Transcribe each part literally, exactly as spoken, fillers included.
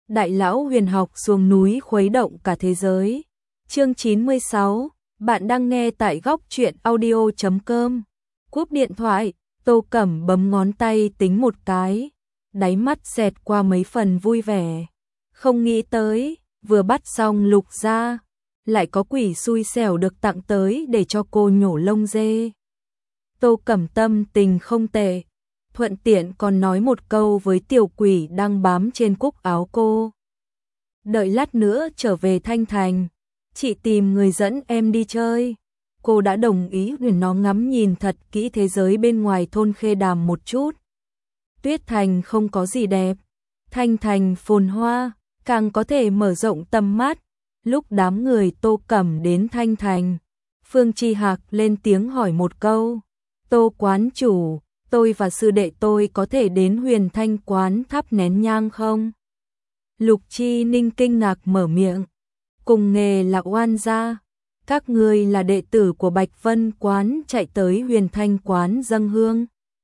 Đại lão huyền học xuống núi khuấy động cả thế giới. Chương chín mươi sáu, bạn đang nghe tại góc truyện audio chấm com. Cúp điện thoại, Tô Cẩm bấm ngón tay tính một cái, đáy mắt xẹt qua mấy phần vui vẻ. Không nghĩ tới, vừa bắt xong Lục gia, lại có quỷ xui xẻo được tặng tới để cho cô nhổ lông dê. Tô Cẩm tâm tình không tệ, thuận tiện còn nói một câu với tiểu quỷ đang bám trên cúc áo cô. Đợi lát nữa trở về Thanh Thành, chị tìm người dẫn em đi chơi. Cô đã đồng ý để nó ngắm nhìn thật kỹ thế giới bên ngoài thôn Khê Đàm một chút. Tuyết Thành không có gì đẹp, Thanh Thành phồn hoa, càng có thể mở rộng tầm mắt. Lúc đám người Tô Cẩm đến Thanh Thành, Phương Chi Hạc lên tiếng hỏi một câu. Tô quán chủ, tôi và sư đệ tôi có thể đến Huyền Thanh quán thắp nén nhang không? Lục Chi Ninh kinh ngạc mở miệng. Cùng nghề là oan gia, các ngươi là đệ tử của Bạch Vân quán chạy tới Huyền Thanh quán dâng hương.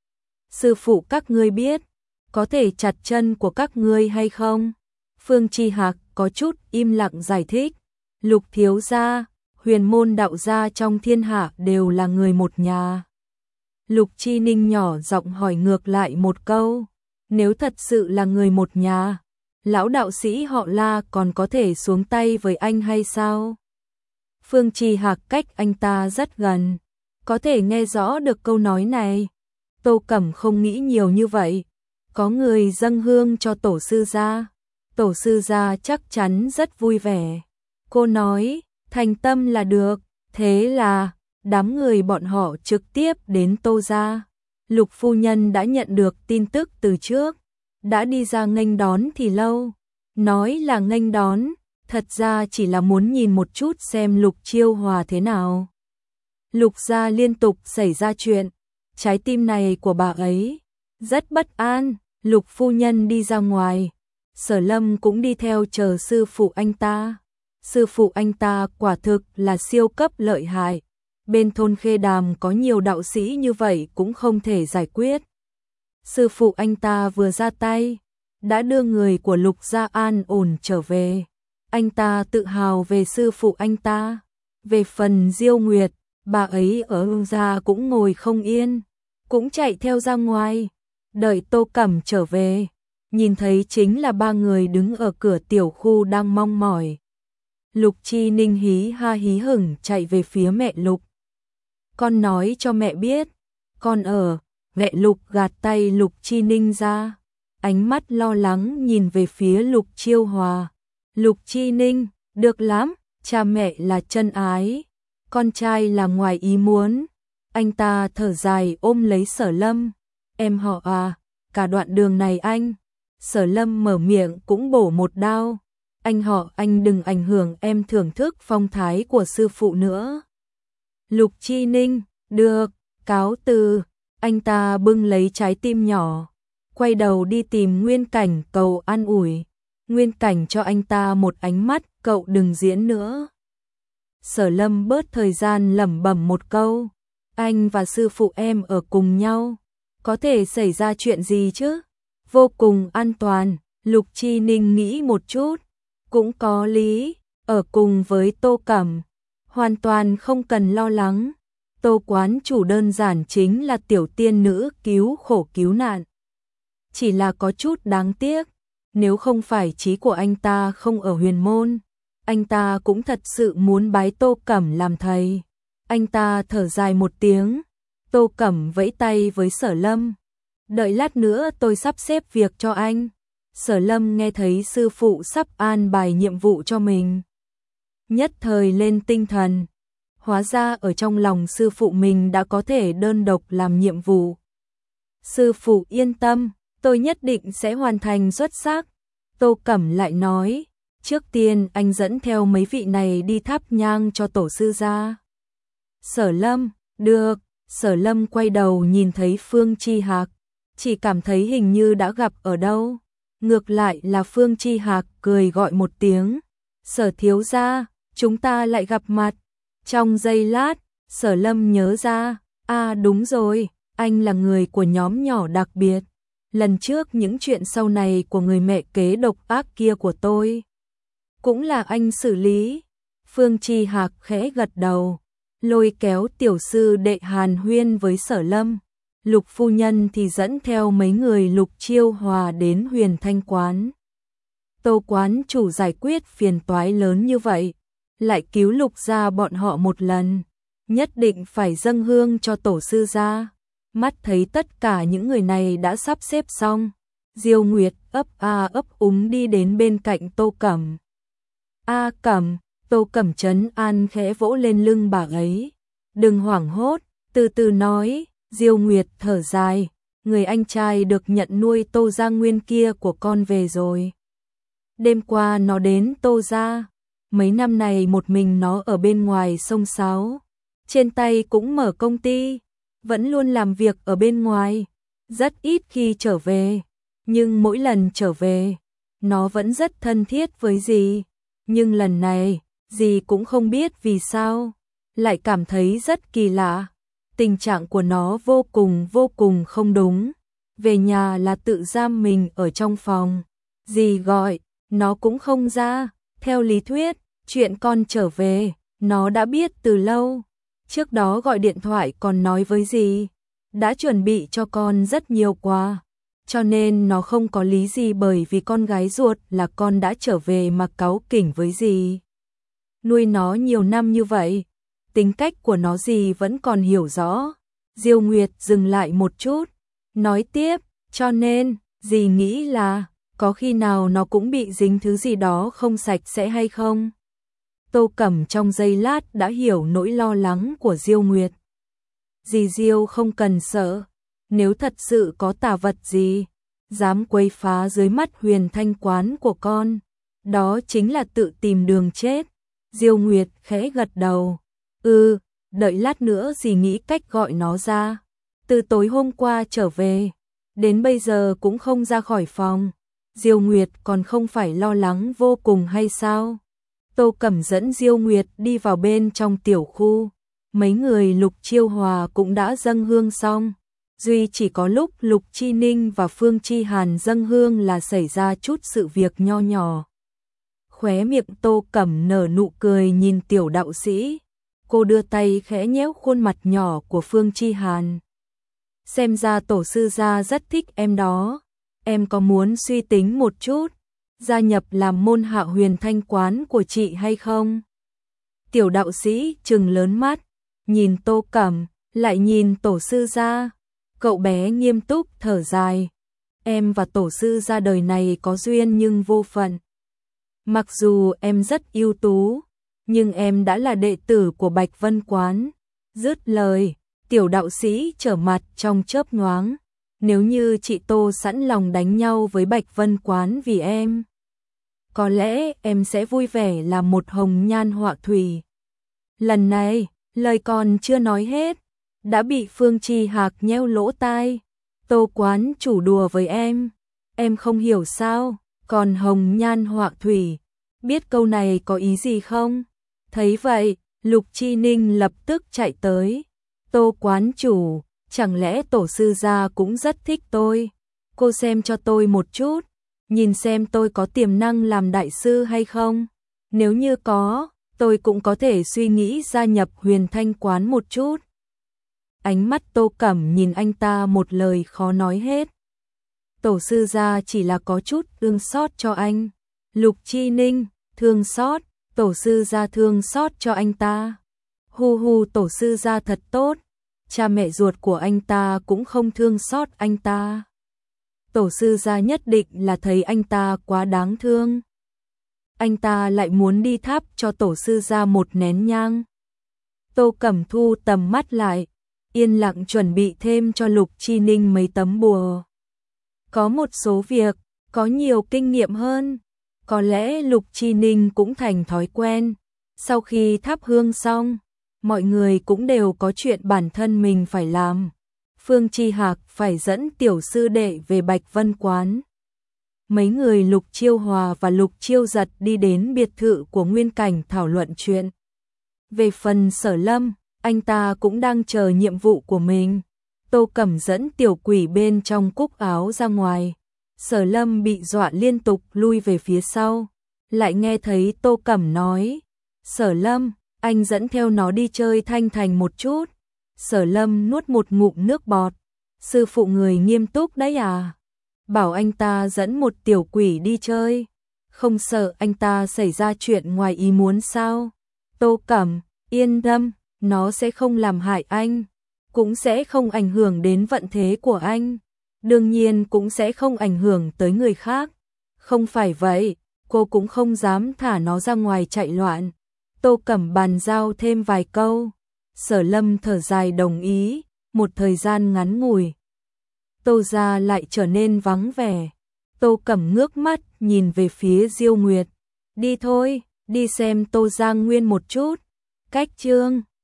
Sư phụ các ngươi biết, có thể chặt chân của các ngươi hay không? Phương Chi Hạc có chút im lặng giải thích. Lục thiếu gia, huyền môn đạo gia trong thiên hạ đều là người một nhà. Lục Chi Ninh nhỏ giọng hỏi ngược lại một câu. Nếu thật sự là người một nhà, lão đạo sĩ họ La còn có thể xuống tay với anh hay sao? Phương Chi Hạc cách anh ta rất gần, có thể nghe rõ được câu nói này. Tô Cẩm không nghĩ nhiều như vậy. Có người dâng hương cho tổ sư gia, tổ sư gia chắc chắn rất vui vẻ. Cô nói, thành tâm là được. Thế là đám người bọn họ trực tiếp đến Tô gia. Lục phu nhân đã nhận được tin tức từ trước, đã đi ra nghênh đón thì lâu. Nói là nghênh đón, thật ra chỉ là muốn nhìn một chút xem Lục Chiêu Hòa thế nào. Lục gia liên tục xảy ra chuyện, trái tim này của bà ấy rất bất an. Lục phu nhân đi ra ngoài, Sở Lâm cũng đi theo chờ sư phụ anh ta. Sư phụ anh ta quả thực là siêu cấp lợi hại. Bên thôn Khê Đàm có nhiều đạo sĩ như vậy cũng không thể giải quyết. Sư phụ anh ta vừa ra tay, đã đưa người của Lục gia an ổn trở về. Anh ta tự hào về sư phụ anh ta. Về phần Diêu Nguyệt, bà ấy ở gia cũng ngồi không yên, cũng chạy theo ra ngoài. Đợi Tô Cẩm trở về, nhìn thấy chính là ba người đứng ở cửa tiểu khu đang mong mỏi. Lục Chi Ninh hí ha hí hửng chạy về phía mẹ Lục. Con nói cho mẹ biết, con ở. Mẹ Lục gạt tay Lục Chi Ninh ra, ánh mắt lo lắng nhìn về phía Lục Chiêu Hòa. Lục Chi Ninh, được lắm, cha mẹ là chân ái, con trai là ngoài ý muốn. Anh ta thở dài ôm lấy Sở Lâm. Em họ à, cả đoạn đường này anh. Sở Lâm mở miệng cũng bổ một đao. Anh họ, anh đừng ảnh hưởng em thưởng thức phong thái của sư phụ nữa. Lục Chi Ninh, được, cáo từ. Anh ta bưng lấy trái tim nhỏ, quay đầu đi tìm Nguyên Cảnh cầu an ủi. Nguyên Cảnh cho anh ta một ánh mắt, cậu đừng diễn nữa. Sở Lâm bớt thời gian lẩm bẩm một câu. Anh và sư phụ em ở cùng nhau, có thể xảy ra chuyện gì chứ? Vô cùng an toàn. Lục Chi Ninh nghĩ một chút, cũng có lý. Ở cùng với Tô Cẩm, hoàn toàn không cần lo lắng. Tô quán chủ đơn giản chính là tiểu tiên nữ cứu khổ cứu nạn. Chỉ là có chút đáng tiếc, nếu không phải chí của anh ta không ở huyền môn, anh ta cũng thật sự muốn bái Tô Cẩm làm thầy. Anh ta thở dài một tiếng. Tô Cẩm vẫy tay với Sở Lâm. Đợi lát nữa tôi sắp xếp việc cho anh. Sở Lâm nghe thấy sư phụ sắp an bài nhiệm vụ cho mình, nhất thời lên tinh thần. Hóa ra ở trong lòng sư phụ mình đã có thể đơn độc làm nhiệm vụ. Sư phụ yên tâm, tôi nhất định sẽ hoàn thành xuất sắc. Tô Cẩm lại nói, trước tiên anh dẫn theo mấy vị này đi thắp nhang cho tổ sư gia. Sở Lâm, được. Sở Lâm quay đầu nhìn thấy Phương Chi Hạc, chỉ cảm thấy hình như đã gặp ở đâu. Ngược lại là Phương Chi Hạc cười gọi một tiếng. Sở thiếu gia, chúng ta lại gặp mặt. Trong giây lát, Sở Lâm nhớ ra, à đúng rồi, anh là người của nhóm nhỏ đặc biệt. lần trước những chuyện sau này của người mẹ kế độc ác kia của tôi, cũng là anh xử lý. Phương Chi Hạc khẽ gật đầu, lôi kéo tiểu sư đệ hàn huyên với Sở Lâm. Lục phu nhân thì dẫn theo mấy người Lục Chiêu Hòa đến Huyền Thanh quán. Tô quán chủ giải quyết phiền toái lớn như vậy, lại cứu Lục gia bọn họ một lần, nhất định phải dâng hương cho tổ sư gia. Mắt thấy tất cả những người này đã sắp xếp xong, Diêu Nguyệt ấp a ấp úng đi đến bên cạnh Tô Cẩm. A Cẩm, Tô Cẩm trấn an khẽ vỗ lên lưng bà ấy. Đừng hoảng hốt, từ từ nói. Diêu Nguyệt thở dài, người anh trai được nhận nuôi Tô gia Nguyên kia của con về rồi. Đêm qua nó đến Tô gia, mấy năm này một mình nó ở bên ngoài sông sáo, trên tay cũng mở công ty, vẫn luôn làm việc ở bên ngoài, rất ít khi trở về, nhưng mỗi lần trở về, nó vẫn rất thân thiết với dì, nhưng lần này, dì cũng không biết vì sao, lại cảm thấy rất kỳ lạ. Tình trạng của nó vô cùng vô cùng không đúng. Về nhà là tự giam mình ở trong phòng. Dì gọi, nó cũng không ra. Theo lý thuyết, chuyện con trở về, nó đã biết từ lâu. Trước đó gọi điện thoại còn nói với dì, đã chuẩn bị cho con rất nhiều quà. Cho nên nó không có lý gì bởi vì con gái ruột là con đã trở về mà cáu kỉnh với dì. Nuôi nó nhiều năm như vậy, tính cách của nó dì vẫn còn hiểu rõ. Diêu Nguyệt dừng lại một chút, nói tiếp, cho nên, dì nghĩ là, có khi nào nó cũng bị dính thứ gì đó không sạch sẽ hay không? Tô Cẩm trong giây lát đã hiểu nỗi lo lắng của Diêu Nguyệt. Dì Diêu không cần sợ, nếu thật sự có tà vật gì, dám quấy phá dưới mắt Huyền Thanh quán của con, đó chính là tự tìm đường chết. Diêu Nguyệt khẽ gật đầu. Ừ, đợi lát nữa dì nghĩ cách gọi nó ra. Từ tối hôm qua trở về, đến bây giờ cũng không ra khỏi phòng. Diêu Nguyệt còn không phải lo lắng vô cùng hay sao? Tô Cẩm dẫn Diêu Nguyệt đi vào bên trong tiểu khu. Mấy người Lục Chiêu Hòa cũng đã dâng hương xong. Duy chỉ có lúc Lục Chi Ninh và Phương Chi Hàn dâng hương là xảy ra chút sự việc nho nhỏ. Khóe miệng Tô Cẩm nở nụ cười nhìn tiểu đạo sĩ. Cô đưa tay khẽ nhéo khuôn mặt nhỏ của Phương Chi Hàn. Xem ra tổ sư gia rất thích em đó. Em có muốn suy tính một chút, gia nhập làm môn hạ Huyền Thanh quán của chị hay không? Tiểu đạo sĩ trừng lớn mắt, nhìn Tô Cẩm, lại nhìn tổ sư gia. Cậu bé nghiêm túc thở dài. Em và tổ sư gia đời này có duyên nhưng vô phận. Mặc dù em rất ưu tú, nhưng em đã là đệ tử của Bạch Vân quán. Dứt lời, tiểu đạo sĩ trở mặt trong chớp nhoáng. Nếu như chị Tô sẵn lòng đánh nhau với Bạch Vân quán vì em, có lẽ em sẽ vui vẻ làm một hồng nhan họa thủy. Lần này, lời còn chưa nói hết, đã bị Phương Chi Hạc nheo lỗ tai. Tô quán chủ đùa với em, em không hiểu sao, còn hồng nhan họa thủy, biết câu này có ý gì không? Thấy vậy, Lục Chi Ninh lập tức chạy tới. Tô quán chủ, chẳng lẽ tổ sư gia cũng rất thích tôi? Cô xem cho tôi một chút, nhìn xem tôi có tiềm năng làm đại sư hay không? Nếu như có, tôi cũng có thể suy nghĩ gia nhập Huyền Thanh quán một chút. Ánh mắt Tô Cẩm nhìn anh ta một lời khó nói hết. Tổ sư gia chỉ là có chút thương xót cho anh. Lục Chi Ninh, thương xót, tổ sư gia thương xót cho anh ta. Hu hu, tổ sư gia thật tốt, cha mẹ ruột của anh ta cũng không thương xót anh ta. Tổ sư gia nhất định là thấy anh ta quá đáng thương. Anh ta lại muốn đi thắp cho tổ sư gia một nén nhang. Tô Cẩm thu tầm mắt lại, yên lặng chuẩn bị thêm cho Lục Chi Ninh mấy tấm bùa. Có một số việc, có nhiều kinh nghiệm hơn. Có lẽ Lục Chi Ninh cũng thành thói quen. Sau khi thắp hương xong, mọi người cũng đều có chuyện bản thân mình phải làm. Phương Chi Hạc phải dẫn tiểu sư đệ về Bạch Vân quán. Mấy người Lục Chiêu Hòa và Lục Chiêu Giật đi đến biệt thự của Nguyên Cảnh thảo luận chuyện. Về phần Sở Lâm, anh ta cũng đang chờ nhiệm vụ của mình. Tô Cẩm dẫn tiểu quỷ bên trong cúc áo ra ngoài. Sở Lâm bị dọa liên tục lui về phía sau. Lại nghe thấy Tô Cẩm nói, Sở Lâm, anh dẫn theo nó đi chơi Thanh Thành một chút. Sở Lâm nuốt một ngụm nước bọt. Sư phụ người nghiêm túc đấy à? Bảo anh ta dẫn một tiểu quỷ đi chơi. Không sợ anh ta xảy ra chuyện ngoài ý muốn sao? Tô Cẩm, yên tâm, nó sẽ không làm hại anh. Cũng sẽ không ảnh hưởng đến vận thế của anh. Đương nhiên cũng sẽ không ảnh hưởng tới người khác. Không phải vậy, cô cũng không dám thả nó ra ngoài chạy loạn. Tô Cẩm bàn giao thêm vài câu. Sở Lâm thở dài đồng ý. Một thời gian ngắn ngủi, Tô gia lại trở nên vắng vẻ. Tô Cẩm ngước mắt nhìn về phía Diêu Nguyệt. Đi thôi, đi xem Tô Giang Nguyên một chút. Cách chương